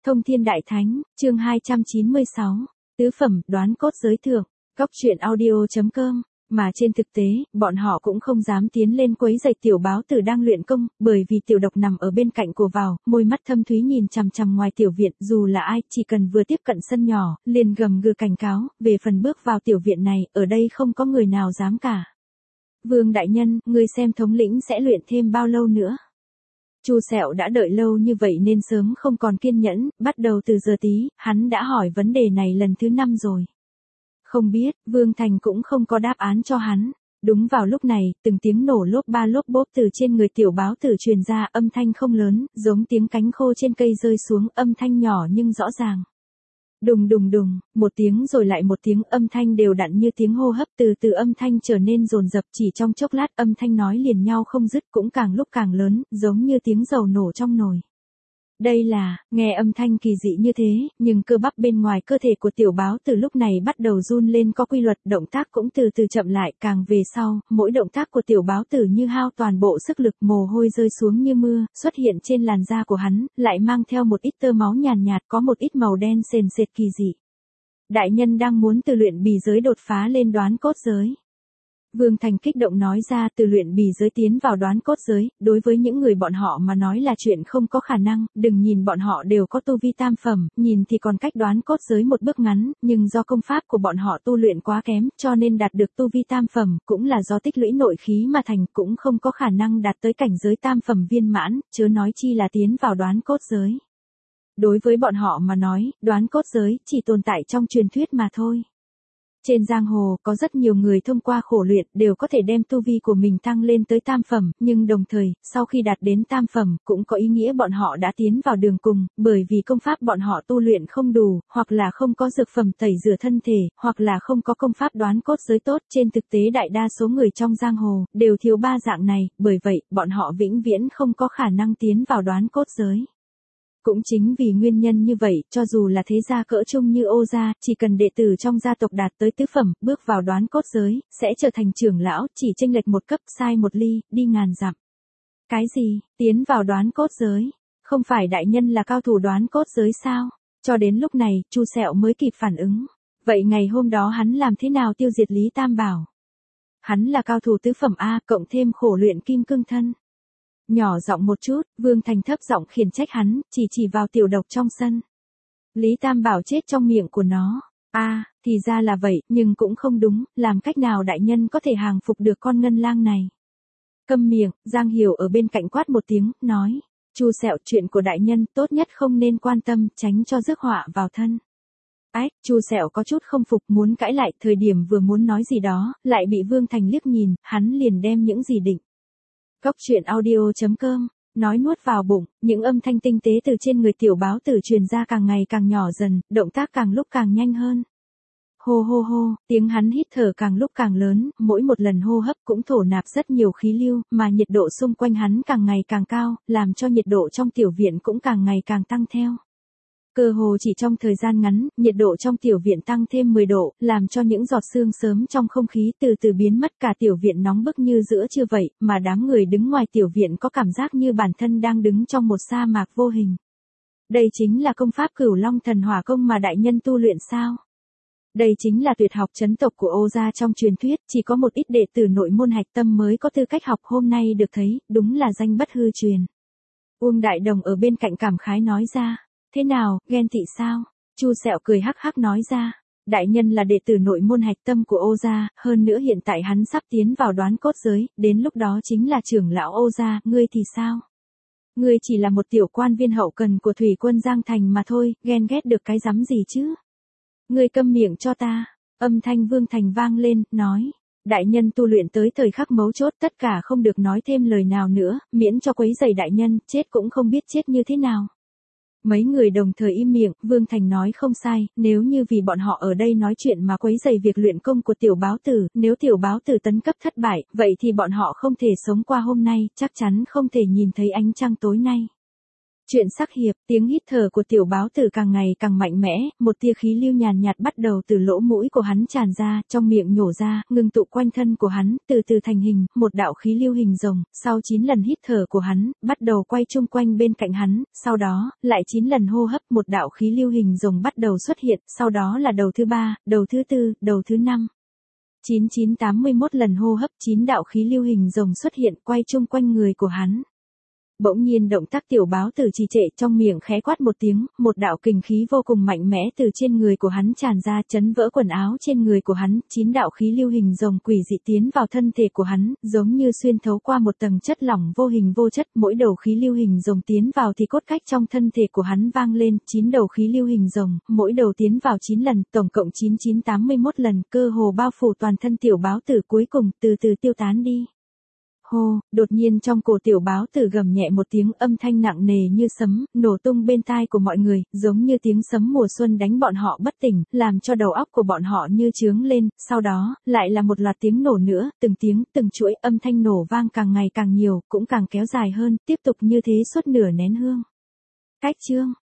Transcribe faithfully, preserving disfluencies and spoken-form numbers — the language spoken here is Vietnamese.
Thông Thiên Đại Thánh, chương hai trăm chín mươi sáu, tứ phẩm, đoán cốt giới thượng, góc truyện audio.com, mà trên thực tế, bọn họ cũng không dám tiến lên quấy rầy tiểu báo tử đang luyện công, bởi vì tiểu độc nằm ở bên cạnh cổ vào, môi mắt thâm thúy nhìn chằm chằm ngoài tiểu viện, dù là ai, chỉ cần vừa tiếp cận sân nhỏ, liền gầm gừ cảnh cáo, về phần bước vào tiểu viện này, ở đây không có người nào dám cả. Vương đại nhân, người xem thống lĩnh sẽ luyện thêm bao lâu nữa? Chu Sẹo đã đợi lâu như vậy nên sớm không còn kiên nhẫn, bắt đầu từ giờ tí, hắn đã hỏi vấn đề này lần thứ năm rồi. Không biết, Vương Thành cũng không có đáp án cho hắn. Đúng vào lúc này, từng tiếng nổ lốp ba lốp bốp từ trên người tiểu báo tử truyền ra, âm thanh không lớn, giống tiếng cánh khô trên cây rơi xuống, âm thanh nhỏ nhưng rõ ràng. Đùng đùng đùng, một tiếng rồi lại một tiếng, âm thanh đều đặn như tiếng hô hấp, từ từ âm thanh trở nên dồn dập, chỉ trong chốc lát âm thanh nói liền nhau không dứt, cũng càng lúc càng lớn, giống như tiếng dầu nổ trong nồi. Đây là, nghe âm thanh kỳ dị như thế, nhưng cơ bắp bên ngoài cơ thể của tiểu báo từ lúc này bắt đầu run lên có quy luật, động tác cũng từ từ chậm lại, càng về sau, mỗi động tác của tiểu báo tử như hao toàn bộ sức lực, mồ hôi rơi xuống như mưa, xuất hiện trên làn da của hắn, lại mang theo một ít tơ máu nhàn nhạt, có một ít màu đen sền sệt kỳ dị. Đại nhân đang muốn từ luyện bì giới đột phá lên đoán cốt giới. Vương Thành kích động nói ra, từ luyện bì giới tiến vào đoán cốt giới, đối với những người bọn họ mà nói là chuyện không có khả năng, đừng nhìn bọn họ đều có tu vi tam phẩm, nhìn thì còn cách đoán cốt giới một bước ngắn, nhưng do công pháp của bọn họ tu luyện quá kém, cho nên đạt được tu vi tam phẩm, cũng là do tích lũy nội khí mà thành, cũng không có khả năng đạt tới cảnh giới tam phẩm viên mãn, chớ nói chi là tiến vào đoán cốt giới. Đối với bọn họ mà nói, đoán cốt giới chỉ tồn tại trong truyền thuyết mà thôi. Trên giang hồ, có rất nhiều người thông qua khổ luyện, đều có thể đem tu vi của mình tăng lên tới tam phẩm, nhưng đồng thời, sau khi đạt đến tam phẩm, cũng có ý nghĩa bọn họ đã tiến vào đường cùng, bởi vì công pháp bọn họ tu luyện không đủ, hoặc là không có dược phẩm tẩy rửa thân thể, hoặc là không có công pháp đoán cốt giới tốt. Trên thực tế đại đa số người trong giang hồ, đều thiếu ba dạng này, bởi vậy, bọn họ vĩnh viễn không có khả năng tiến vào đoán cốt giới. Cũng chính vì nguyên nhân như vậy, cho dù là thế gia cỡ trung như Ô gia, chỉ cần đệ tử trong gia tộc đạt tới tứ phẩm, bước vào đoán cốt giới, sẽ trở thành trưởng lão, chỉ chênh lệch một cấp, sai một ly, đi ngàn dặm. Cái gì, tiến vào đoán cốt giới? Không phải đại nhân là cao thủ đoán cốt giới sao? Cho đến lúc này, Chu Sẹo mới kịp phản ứng. Vậy ngày hôm đó hắn làm thế nào tiêu diệt Lý Tam Bảo? Hắn là cao thủ tứ phẩm A, cộng thêm khổ luyện kim cương thân. Nhỏ giọng một chút, Vương Thành thấp giọng khiển trách hắn, chỉ chỉ vào tiểu độc trong sân. Lý Tam Bảo chết trong miệng của nó. A, à, thì ra là vậy, nhưng cũng không đúng, làm cách nào đại nhân có thể hàng phục được con ngân lang này? Câm miệng, Giang Hiểu ở bên cạnh quát một tiếng, nói, Chu Sẹo, chuyện của đại nhân tốt nhất không nên quan tâm, tránh cho rước họa vào thân. Ách, Chu Sẹo có chút không phục, muốn cãi lại, thời điểm vừa muốn nói gì đó, lại bị Vương Thành liếc nhìn, hắn liền đem những gì định. Góc truyện audio.com, nói nuốt vào bụng, những âm thanh tinh tế từ trên người tiểu báo tử truyền ra càng ngày càng nhỏ dần, động tác càng lúc càng nhanh hơn. Hô hô hô, tiếng hắn hít thở càng lúc càng lớn, mỗi một lần hô hấp cũng thổ nạp rất nhiều khí lưu, mà nhiệt độ xung quanh hắn càng ngày càng cao, làm cho nhiệt độ trong tiểu viện cũng càng ngày càng tăng theo. Cơ hồ chỉ trong thời gian ngắn, nhiệt độ trong tiểu viện tăng thêm mười độ, làm cho những giọt sương sớm trong không khí từ từ biến mất, cả tiểu viện nóng bức như giữa trưa vậy, mà đám người đứng ngoài tiểu viện có cảm giác như bản thân đang đứng trong một sa mạc vô hình. Đây chính là công pháp Cửu Long Thần Hỏa Công mà đại nhân tu luyện sao? Đây chính là tuyệt học chấn tộc của Ô gia trong truyền thuyết, chỉ có một ít đệ tử nội môn hạch tâm mới có tư cách học, hôm nay được thấy, đúng là danh bất hư truyền. Uông Đại Đồng ở bên cạnh cảm khái nói ra. Thế nào, ghen tị sao? Chu Sẹo cười hắc hắc nói ra. Đại nhân là đệ tử nội môn hạch tâm của Ô gia, hơn nữa hiện tại hắn sắp tiến vào đoán cốt giới, đến lúc đó chính là trưởng lão Ô gia, ngươi thì sao? Ngươi chỉ là một tiểu quan viên hậu cần của thủy quân Giang Thành mà thôi, ghen ghét được cái rắm gì chứ? Ngươi câm miệng cho ta. Âm thanh Vương Thành vang lên, nói. Đại nhân tu luyện tới thời khắc mấu chốt, tất cả không được nói thêm lời nào nữa, miễn cho quấy rầy đại nhân, chết cũng không biết chết như thế nào. Mấy người đồng thời im miệng, Vương Thành nói không sai, nếu như vì bọn họ ở đây nói chuyện mà quấy rầy việc luyện công của tiểu báo tử, nếu tiểu báo tử tấn cấp thất bại, vậy thì bọn họ không thể sống qua hôm nay, chắc chắn không thể nhìn thấy ánh trăng tối nay. Chuyện sắc hiệp, tiếng hít thở của tiểu báo tử càng ngày càng mạnh mẽ, một tia khí lưu nhàn nhạt bắt đầu từ lỗ mũi của hắn tràn ra, trong miệng nhổ ra, ngưng tụ quanh thân của hắn, từ từ thành hình, một đạo khí lưu hình rồng, sau chín lần hít thở của hắn, bắt đầu quay chung quanh bên cạnh hắn, sau đó, lại chín lần hô hấp, một đạo khí lưu hình rồng bắt đầu xuất hiện, sau đó là đầu thứ ba, đầu thứ tư, đầu thứ năm. chín chín tám mươi mốt lần hô hấp, chín đạo khí lưu hình rồng xuất hiện quay chung quanh người của hắn. Bỗng nhiên động tác tiểu báo tử trì trệ, trong miệng khẽ quát một tiếng, một đạo kình khí vô cùng mạnh mẽ từ trên người của hắn tràn ra, chấn vỡ quần áo trên người của hắn, chín đạo khí lưu hình rồng quỷ dị tiến vào thân thể của hắn, giống như xuyên thấu qua một tầng chất lỏng vô hình vô chất, mỗi đầu khí lưu hình rồng tiến vào thì cốt cách trong thân thể của hắn vang lên, chín đầu khí lưu hình rồng, mỗi đầu tiến vào chín lần, tổng cộng chín chín tám mươi mốt lần, cơ hồ bao phủ toàn thân tiểu báo tử, cuối cùng từ từ tiêu tán đi. Hô, đột nhiên trong cổ tiểu báo tử gầm nhẹ một tiếng, âm thanh nặng nề như sấm, nổ tung bên tai của mọi người, giống như tiếng sấm mùa xuân đánh bọn họ bất tỉnh, làm cho đầu óc của bọn họ như chướng lên, sau đó, lại là một loạt tiếng nổ nữa, từng tiếng, từng chuỗi, âm thanh nổ vang càng ngày càng nhiều, cũng càng kéo dài hơn, tiếp tục như thế suốt nửa nén hương. Cách chương